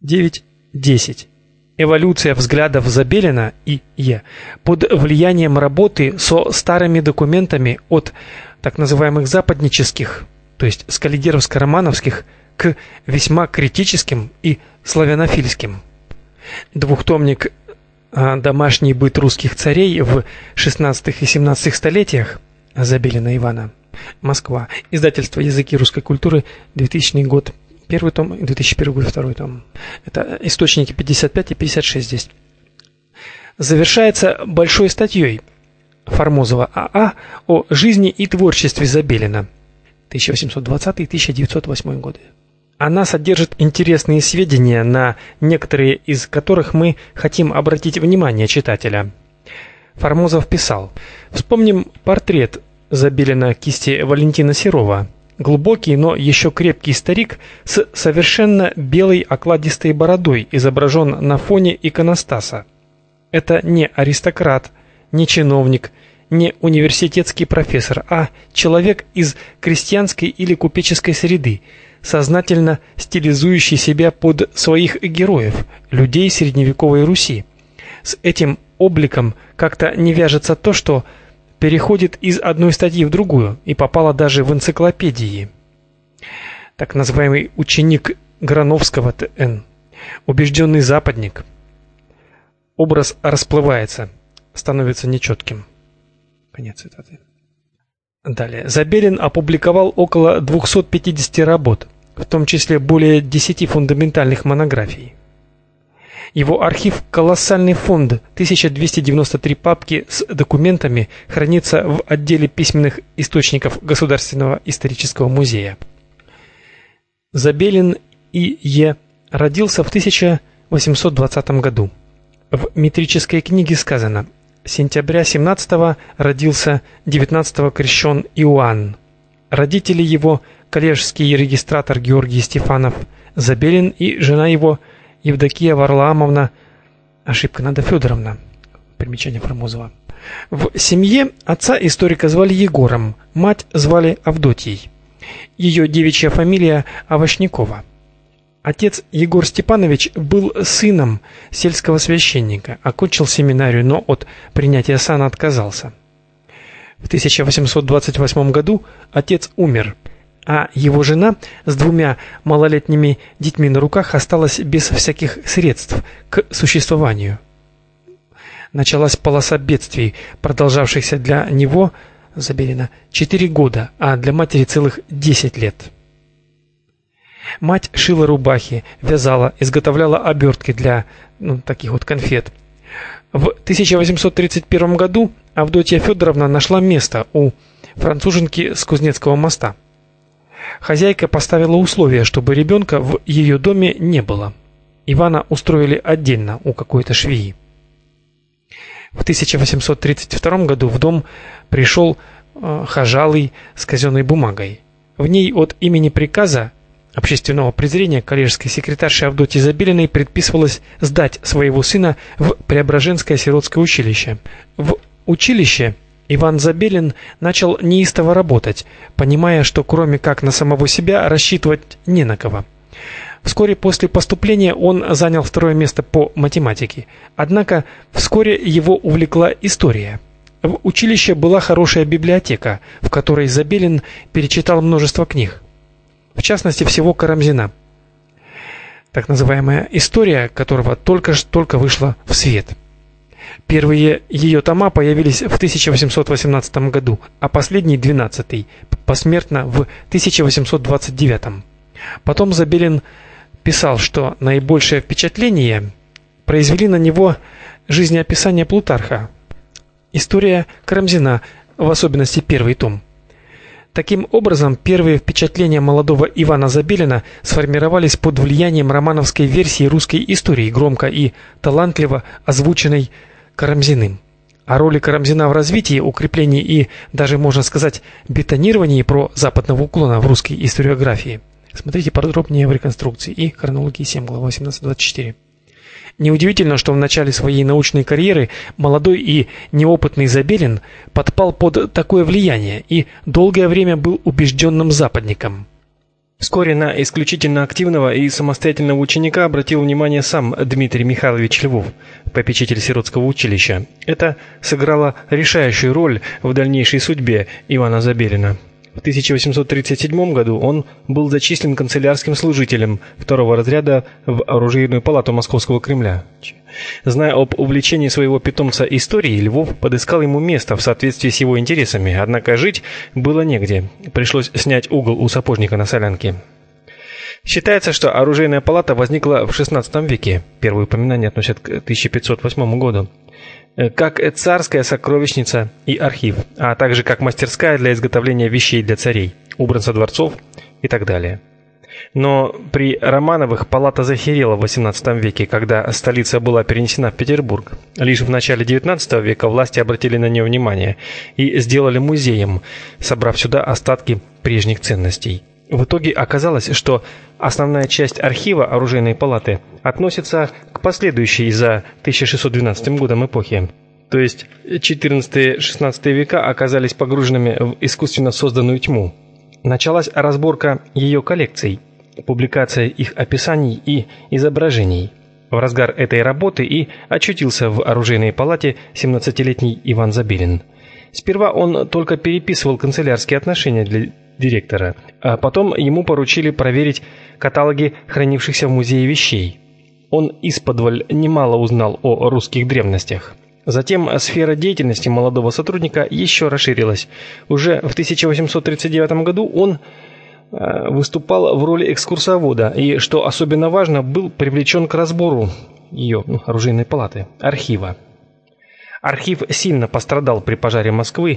9.10. Эволюция взглядов Забелина и Е. под влиянием работы со старыми документами от так называемых западнических, то есть скаллигеровско-романовских, к весьма критическим и славянофильским. Двухтомник «Домашний быт русских царей в XVI и XVII столетиях» Забелина Ивана. Москва. Издательство «Языки русской культуры», 2000 год. Первый том, 2001 год, второй том. Это источники 55 и 56 здесь. Завершается большой статьей Формозова А.А. о жизни и творчестве Забелина, 1820-1908 годы. Она содержит интересные сведения, на некоторые из которых мы хотим обратить внимание читателя. Формозов писал: «Вспомним портрет Забелина кисти Валентина Серова. Глубокий, но еще крепкий старик с совершенно белой окладистой бородой изображен на фоне иконостаса. Это не аристократ, не чиновник, не университетский профессор, а человек из крестьянской или купеческой среды, сознательно стилизующий себя под своих героев, людей средневековой Руси. С этим обликом как-то не вяжется то, что переходит из одной статьи в другую и попало даже в энциклопедии». Так называемый ученик Грановского Т.Н. Убежденный западник. Образ расплывается, становится нечетким. Конец цитаты. Далее. Забелин опубликовал около 250 работ, в том числе более 10 фундаментальных монографий. Его архив, колоссальный фонд, 1293 папки с документами, хранится в отделе письменных источников Государственного исторического музея. Забелин И.Е. родился в 1820 году. В метрической книге сказано: сентября 17-го родился, 19-го крещен Иоанн. Родители его — коллежский регистратор Георгий Стефанов, Забелин, и жена его Евдокия Варлаамовна, ошибка, надо Федоровна, примечание Формозова. В семье отца историка звали Егором, мать звали Авдотьей. Ее девичья фамилия Овощникова. Отец Егор Степанович был сыном сельского священника, окончил семинарию, но от принятия сана отказался. В 1828 году отец умер, а его жена с 2 малолетними детьми на руках осталась без всяких средств к существованию. Началась полоса бедствий, продолжавшихся для него, Забелина, 4 года, а для матери целых 10 лет. Мать шила рубахи, вязала, изготовляла обертки для таких вот конфет. В 1831 году Авдотья Федоровна нашла место у француженки с Кузнецкого моста. Хозяйка поставила условие, чтобы ребенка в ее доме не было. Ивана устроили отдельно у какой-то швеи. В 1832 году в дом пришел хожалый с казенной бумагой. В ней от имени приказа общественного презрения коллежской секретарши Авдотьи Забелиной предписывалось сдать своего сына в Преображенское сиротское училище. В училище Иван Забелин начал неистово работать, понимая, что кроме как на самого себя рассчитывать не на кого. Вскоре после поступления он занял 2-е место по математике. Однако вскоре его увлекла история. В училище была хорошая библиотека, в которой Забелин перечитал множество книг, в частности всего Карамзина, так называемая история которого только вышла в свет. Первые ее тома появились в 1818 году, а последний, 12-й, посмертно в 1829. Потом Забелин писал, что наибольшее впечатление произвели на него жизнеописание Плутарха, история Карамзина, в особенности 1-й том. Таким образом, первые впечатления молодого Ивана Забелина сформировались под влиянием романовской версии русской истории, громко и талантливо озвученной Карамзиным. О роли Карамзина в развитии, укреплении и даже, можно сказать, бетонировании западного уклона в русской историографии смотрите подробнее в реконструкции и хронологии 7, глава 18-24. Неудивительно, что в начале своей научной карьеры молодой и неопытный Забелин подпал под такое влияние и долгое время был убежденным западником. Вскоре на исключительно активного и самостоятельного ученика обратил внимание сам Дмитрий Михайлович Львов, попечитель сиротского училища. Это сыграло решающую роль в дальнейшей судьбе Ивана Забелина. В 1837 году он был зачислен канцелярским служителем второго разряда в оружейную палату Московского Кремля. Зная об увлечении своего питомца историей, Львов подыскал ему место в соответствии с его интересами, однако жить было негде. Пришлось снять угол у сапожника на Солянке. Считается, что оружейная палата возникла в XVI веке. Первые упоминания относят к 1508 году. Как царская сокровищница и архив, а также как мастерская для изготовления вещей для царей, убранства дворцов и так далее. Но при Романовых палата захерела в XVIII веке, когда столица была перенесена в Петербург. Лишь в начале XIX века власти обратили на нее внимание и сделали музеем, собрав сюда остатки прежних ценностей. В итоге оказалось, что основная часть архива оружейной палаты относится к последующей за 1612 годом эпохе. То есть XIV-XVI века оказались погруженными в искусственно созданную тьму. Началась разборка ее коллекций, публикация их описаний и изображений. В разгар этой работы и очутился в оружейной палате 17-летний Иван Забелин. Сперва он только переписывал канцелярские отношения для директора, а потом ему поручили проверить каталоги хранившихся в музее вещей. Он исподволь немало узнал о русских древностях. Затем сфера деятельности молодого сотрудника еще расширилась. Уже в 1839 году он выступал в роли экскурсовода и, что особенно важно, был привлечен к разбору ее, оружейной палаты, архива. Архив сильно пострадал при пожаре Москвы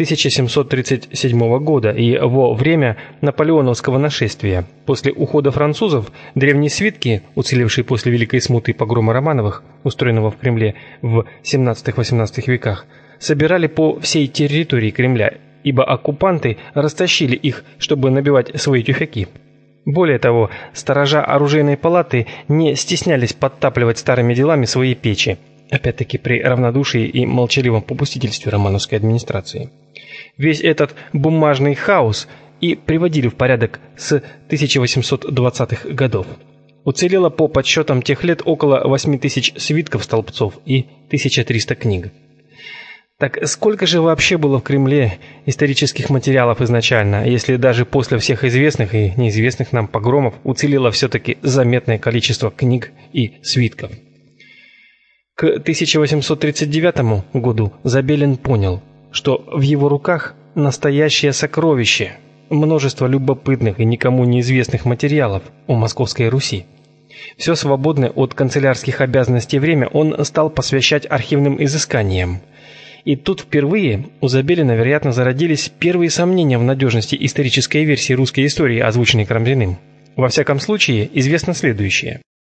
1737 года и во время наполеоновского нашествия. После ухода французов древние свитки, уцелевшие после Великой Смуты и погрома Романовых, устроенного в Кремле в XVII-XVIII веках, собирали по всей территории Кремля, ибо оккупанты растащили их, чтобы набивать свои тюфяки. Более того, сторожа оружейной палаты не стеснялись подтапливать старыми делами свои печи. Опять-таки при равнодушии и молчаливом попустительстве романовской администрации. Весь этот бумажный хаос и приводили в порядок с 1820-х годов. Уцелело по подсчетам тех лет около 8000 свитков-столбцов и 1300 книг. Так сколько же вообще было в Кремле исторических материалов изначально, если даже после всех известных и неизвестных нам погромов уцелело все-таки заметное количество книг и свитков? К 1839 году Забелин понял, что в его руках настоящее сокровище, множество любопытных и никому неизвестных материалов о Московской Руси. Все свободное от канцелярских обязанностей время он стал посвящать архивным изысканиям. И тут впервые у Забелина, вероятно, зародились первые сомнения в надежности исторической версии русской истории, озвученной Карамзиным. Во всяком случае, известно следующее.